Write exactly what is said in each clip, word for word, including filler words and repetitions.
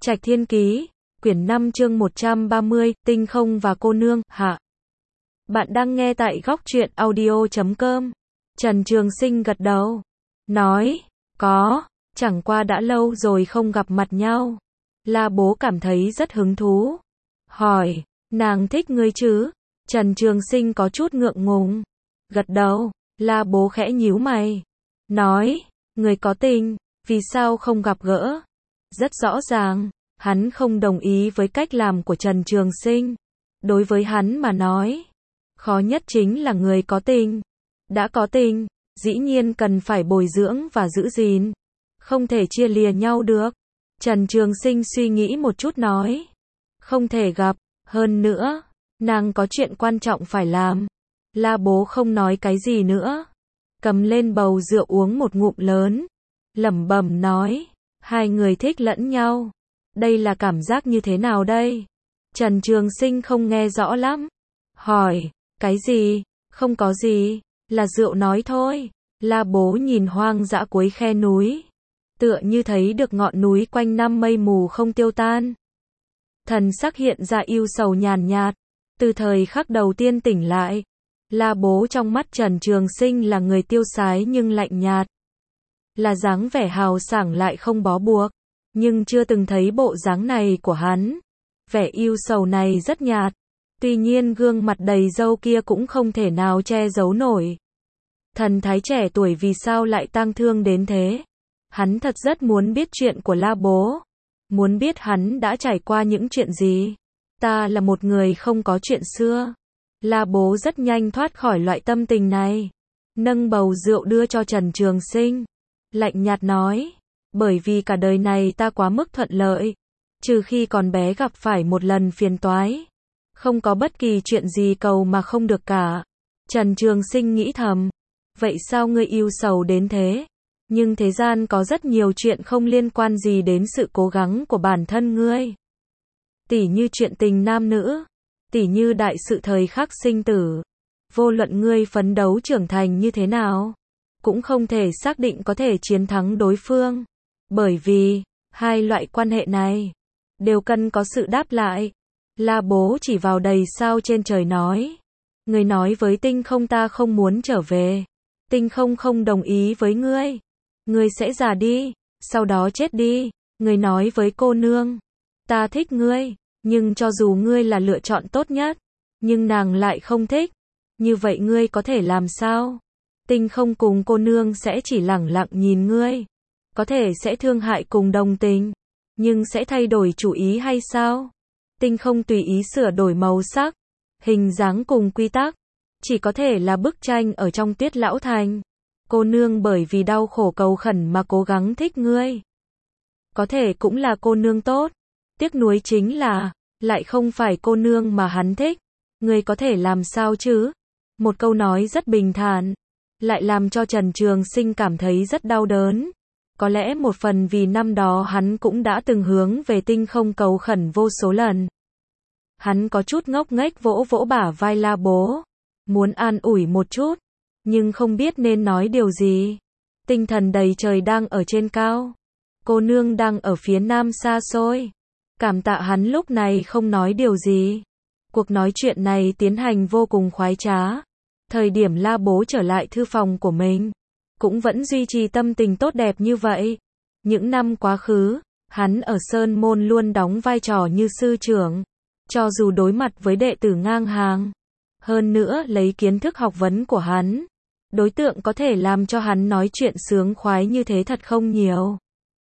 Trạch Thiên Ký, quyển năm chương một trăm ba mươi, Tinh Không và cô nương, hạ. Bạn đang nghe tại góc truyện audio chấm com. Trần Trường Sinh gật đầu, nói, có, chẳng qua đã lâu rồi không gặp mặt nhau. La Bố cảm thấy rất hứng thú. Hỏi, nàng thích ngươi chứ? Trần Trường Sinh có chút ngượng ngùng. Gật đầu, La Bố khẽ nhíu mày. Nói, người có tình, vì sao không gặp gỡ? Rất rõ ràng, hắn không đồng ý với cách làm của Trần Trường Sinh. Đối với hắn mà nói, khó nhất chính là người có tình. Đã có tình, dĩ nhiên cần phải bồi dưỡng và giữ gìn. Không thể chia lìa nhau được. Trần Trường Sinh suy nghĩ một chút nói. Không thể gặp, hơn nữa, nàng có chuyện quan trọng phải làm. La Bố không nói cái gì nữa. Cầm lên bầu rượu uống một ngụm lớn. Lẩm bẩm nói, hai người thích lẫn nhau. Đây là cảm giác như thế nào đây? Trần Trường Sinh không nghe rõ lắm. Hỏi, cái gì? Không có gì, là rượu nói thôi. La Bố nhìn hoang dã cuối khe núi. Tựa như thấy được ngọn núi quanh năm mây mù không tiêu tan. Thần sắc hiện ra ưu sầu nhàn nhạt. Từ thời khắc đầu tiên tỉnh lại, La Bố trong mắt Trần Trường Sinh là người tiêu sái nhưng lạnh nhạt. Là dáng vẻ hào sảng lại không bó buộc. Nhưng chưa từng thấy bộ dáng này của hắn. Vẻ ưu sầu này rất nhạt. Tuy nhiên gương mặt đầy râu kia cũng không thể nào che giấu nổi. Thần thái trẻ tuổi vì sao lại tang thương đến thế? Hắn thật rất muốn biết chuyện của La Bố. Muốn biết hắn đã trải qua những chuyện gì. Ta là một người không có chuyện xưa. La Bố rất nhanh thoát khỏi loại tâm tình này. Nâng bầu rượu đưa cho Trần Trường Sinh. Lạnh nhạt nói. Bởi vì cả đời này ta quá mức thuận lợi. Trừ khi còn bé gặp phải một lần phiền toái. Không có bất kỳ chuyện gì cầu mà không được cả. Trần Trường Sinh nghĩ thầm. Vậy sao ngươi ưu sầu đến thế? Nhưng thế gian có rất nhiều chuyện không liên quan gì đến sự cố gắng của bản thân ngươi. Tỉ như chuyện tình nam nữ. Tỉ như đại sự thời khắc sinh tử. Vô luận ngươi phấn đấu trưởng thành như thế nào, cũng không thể xác định có thể chiến thắng đối phương. Bởi vì, hai loại quan hệ này, đều cần có sự đáp lại. La Bố chỉ vào đầy sao trên trời nói. Ngươi nói với tinh không ta không muốn trở về. Tinh không không đồng ý với ngươi. Ngươi sẽ già đi, sau đó chết đi. Ngươi nói với cô nương. Ta thích ngươi, nhưng cho dù ngươi là lựa chọn tốt nhất, nhưng nàng lại không thích. Như vậy ngươi có thể làm sao? Tinh không cùng cô nương sẽ chỉ lẳng lặng nhìn ngươi. Có thể sẽ thương hại cùng đồng tình, nhưng sẽ thay đổi chủ ý hay sao? Tinh không tùy ý sửa đổi màu sắc, hình dáng cùng quy tắc. Chỉ có thể là bức tranh ở trong Tuyết Lão Thành. Cô nương bởi vì đau khổ cầu khẩn mà cố gắng thích ngươi. Có thể cũng là cô nương tốt. Tiếc nuối chính là, lại không phải cô nương mà hắn thích. Ngươi có thể làm sao chứ? Một câu nói rất bình thản, lại làm cho Trần Trường Sinh cảm thấy rất đau đớn. Có lẽ một phần vì năm đó hắn cũng đã từng hướng về tinh không cầu khẩn vô số lần. Hắn có chút ngốc nghếch vỗ vỗ bả vai La Bố. Muốn an ủi một chút, nhưng không biết nên nói điều gì. Tinh thần đầy trời đang ở trên cao. Cô nương đang ở phía nam xa xôi. Cảm tạ hắn lúc này không nói điều gì. Cuộc nói chuyện này tiến hành vô cùng khoái trá. Thời điểm La Bố trở lại thư phòng của mình, cũng vẫn duy trì tâm tình tốt đẹp như vậy. Những năm quá khứ, hắn ở Sơn Môn luôn đóng vai trò như sư trưởng. Cho dù đối mặt với đệ tử ngang hàng. Hơn nữa lấy kiến thức học vấn của hắn, đối tượng có thể làm cho hắn nói chuyện sướng khoái như thế thật không nhiều.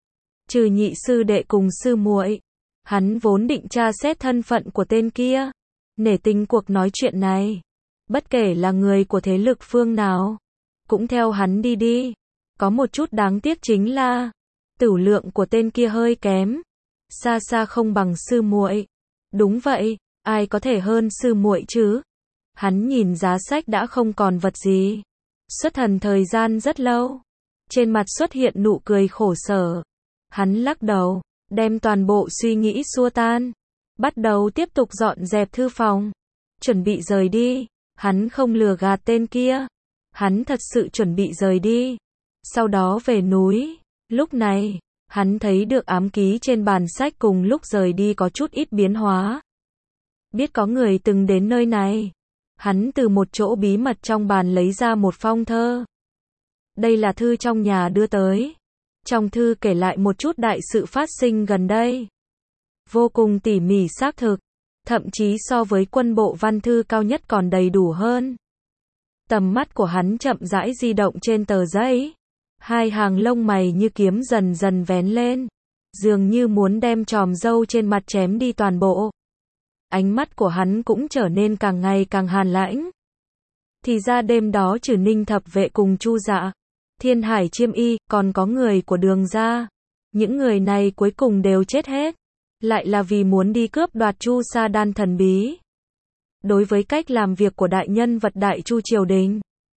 Trừ nhị sư đệ cùng sư muội, hắn vốn định tra xét thân phận của tên kia. Nể tình cuộc nói chuyện này, bất kể là người của thế lực phương nào, cũng theo hắn đi đi. Có một chút đáng tiếc chính là, tửu lượng của tên kia hơi kém, xa xa không bằng sư muội. Đúng vậy, ai có thể hơn sư muội chứ? Hắn nhìn giá sách đã không còn vật gì. Xuất thần thời gian rất lâu. Trên mặt xuất hiện nụ cười khổ sở. Hắn lắc đầu, đem toàn bộ suy nghĩ xua tan. Bắt đầu tiếp tục dọn dẹp thư phòng. Chuẩn bị rời đi. Hắn không lừa gạt tên kia. Hắn thật sự chuẩn bị rời đi. Sau đó về núi. Lúc này, Hắn thấy được ám ký trên bàn sách cùng lúc rời đi có chút ít biến hóa. Biết có người từng đến nơi này. Hắn từ một chỗ bí mật trong bàn lấy ra một phong thơ. Đây là thư trong nhà đưa tới. Trong thư kể lại một chút đại sự phát sinh gần đây. Vô cùng tỉ mỉ xác thực. Thậm chí so với quân bộ văn thư cao nhất còn đầy đủ hơn. Tầm mắt của hắn chậm rãi di động trên tờ giấy. Hai hàng lông mày như kiếm dần dần vén lên. Dường như muốn đem chòm râu trên mặt chém đi toàn bộ. Ánh mắt của hắn cũng trở nên càng ngày càng hàn lãnh. Thì ra đêm đó trừ Ninh thập vệ cùng Chu Dạ, Thiên Hải Chiêm Y, còn có người của Đường gia. Những người này cuối cùng đều chết hết. Lại là vì muốn đi cướp đoạt Chu Sa Đan thần bí. Đối với cách làm việc của đại nhân vật Đại Chu triều đình,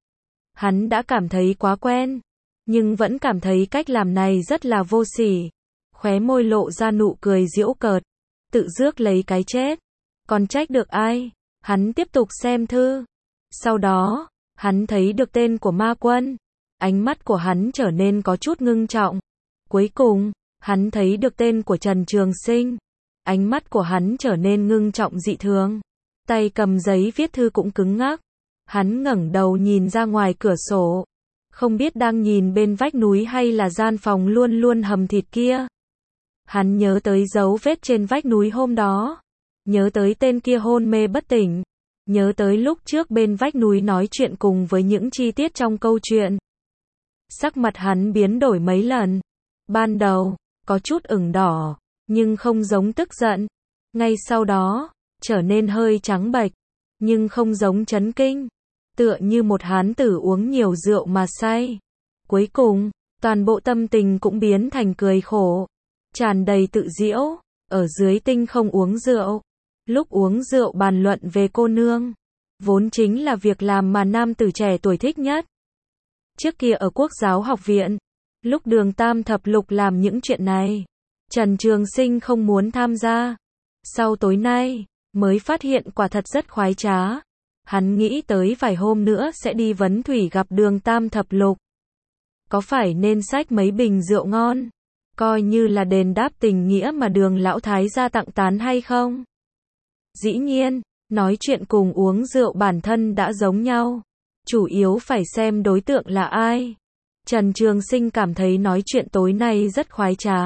hắn đã cảm thấy quá quen. Nhưng vẫn cảm thấy cách làm này rất là vô sỉ. Khóe môi lộ ra nụ cười giễu cợt. Tự rước lấy cái chết. Còn trách được ai? Hắn tiếp tục xem thư. Sau đó, hắn thấy được tên của Ma Quân. Ánh mắt của hắn trở nên có chút ngưng trọng. Cuối cùng, hắn thấy được tên của Trần Trường Sinh. Ánh mắt của hắn trở nên ngưng trọng dị thường. Tay cầm giấy viết thư cũng cứng ngắc. Hắn ngẩng đầu nhìn ra ngoài cửa sổ. Không biết đang nhìn bên vách núi hay là gian phòng luôn luôn hầm thịt kia. Hắn nhớ tới dấu vết trên vách núi hôm đó. Nhớ tới tên kia hôn mê bất tỉnh. Nhớ tới lúc trước bên vách núi nói chuyện cùng với những chi tiết trong câu chuyện. Sắc mặt hắn biến đổi mấy lần. Ban đầu, có chút ửng đỏ, nhưng không giống tức giận. Ngay sau đó, trở nên hơi trắng bệch, nhưng không giống chấn kinh. Tựa như một hán tử uống nhiều rượu mà say. Cuối cùng, toàn bộ tâm tình cũng biến thành cười khổ. Tràn đầy tự giễu, ở dưới tinh không uống rượu. Lúc uống rượu bàn luận về cô nương. Vốn chính là việc làm mà nam tử trẻ tuổi thích nhất. Trước kia ở Quốc giáo học viện, lúc Đường Tam Thập Lục làm những chuyện này, Trần Trường Sinh không muốn tham gia. Sau tối nay, mới phát hiện quả thật rất khoái trá. Hắn nghĩ tới vài hôm nữa sẽ đi vấn thủy gặp Đường Tam Thập Lục. Có phải nên xách mấy bình rượu ngon, coi như là đền đáp tình nghĩa mà Đường lão thái gia tặng tán hay không? Dĩ nhiên, nói chuyện cùng uống rượu bản thân đã giống nhau. Chủ yếu phải xem đối tượng là ai. Trần Trường Sinh cảm thấy nói chuyện tối nay rất khoái trá.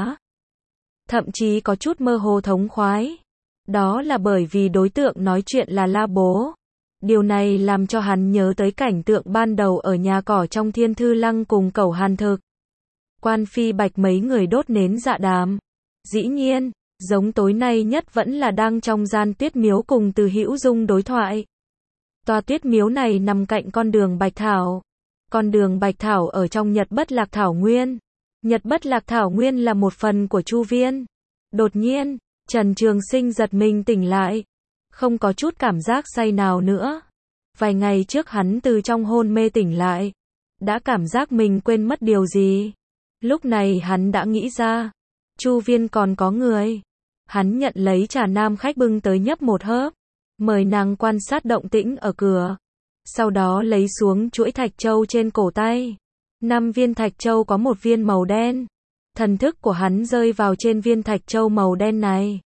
Thậm chí có chút mơ hồ thống khoái. Đó là bởi vì đối tượng nói chuyện là La Bố. Điều này làm cho hắn nhớ tới cảnh tượng ban đầu ở nhà cỏ trong Thiên Thư Lăng cùng Cẩu Hàn Thực. Quan Phi Bạch mấy người đốt nến dạ đàm. Dĩ nhiên, giống tối nay nhất vẫn là đang trong gian tuyết miếu cùng Từ Hữu Dung đối thoại. Tòa tuyết miếu này nằm cạnh con đường Bạch Thảo. Con đường Bạch Thảo ở trong Nhật Bất Lạc Thảo Nguyên. Nhật Bất Lạc Thảo Nguyên là một phần của Chu Viên. Đột nhiên, Trần Trường Sinh giật mình tỉnh lại. Không có chút cảm giác say nào nữa. Vài ngày trước hắn từ trong hôn mê tỉnh lại. Đã cảm giác mình quên mất điều gì. Lúc này hắn đã nghĩ ra. Chu Viên còn có người. Hắn nhận lấy trà nam khách bưng tới nhấp một hớp. Mời nàng quan sát động tĩnh ở cửa. Sau đó lấy xuống chuỗi thạch châu trên cổ tay. Năm viên thạch châu có một viên màu đen. Thần thức của hắn rơi vào trên viên thạch châu màu đen này.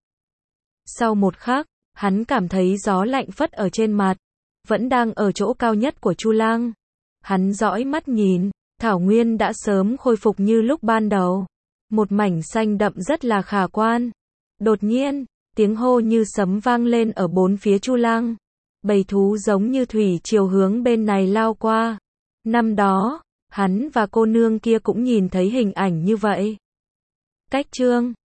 Sau một khắc, hắn cảm thấy gió lạnh phất ở trên mặt. Vẫn đang ở chỗ cao nhất của Chu Lang. Hắn dõi mắt nhìn, Thảo Nguyên đã sớm khôi phục như lúc ban đầu. Một mảnh xanh đậm rất là khả quan. Đột nhiên, tiếng hô như sấm vang lên ở bốn phía Chu Lang. Bầy thú giống như thủy triều hướng bên này lao qua. Năm đó, hắn và cô nương kia cũng nhìn thấy hình ảnh như vậy. Cách chương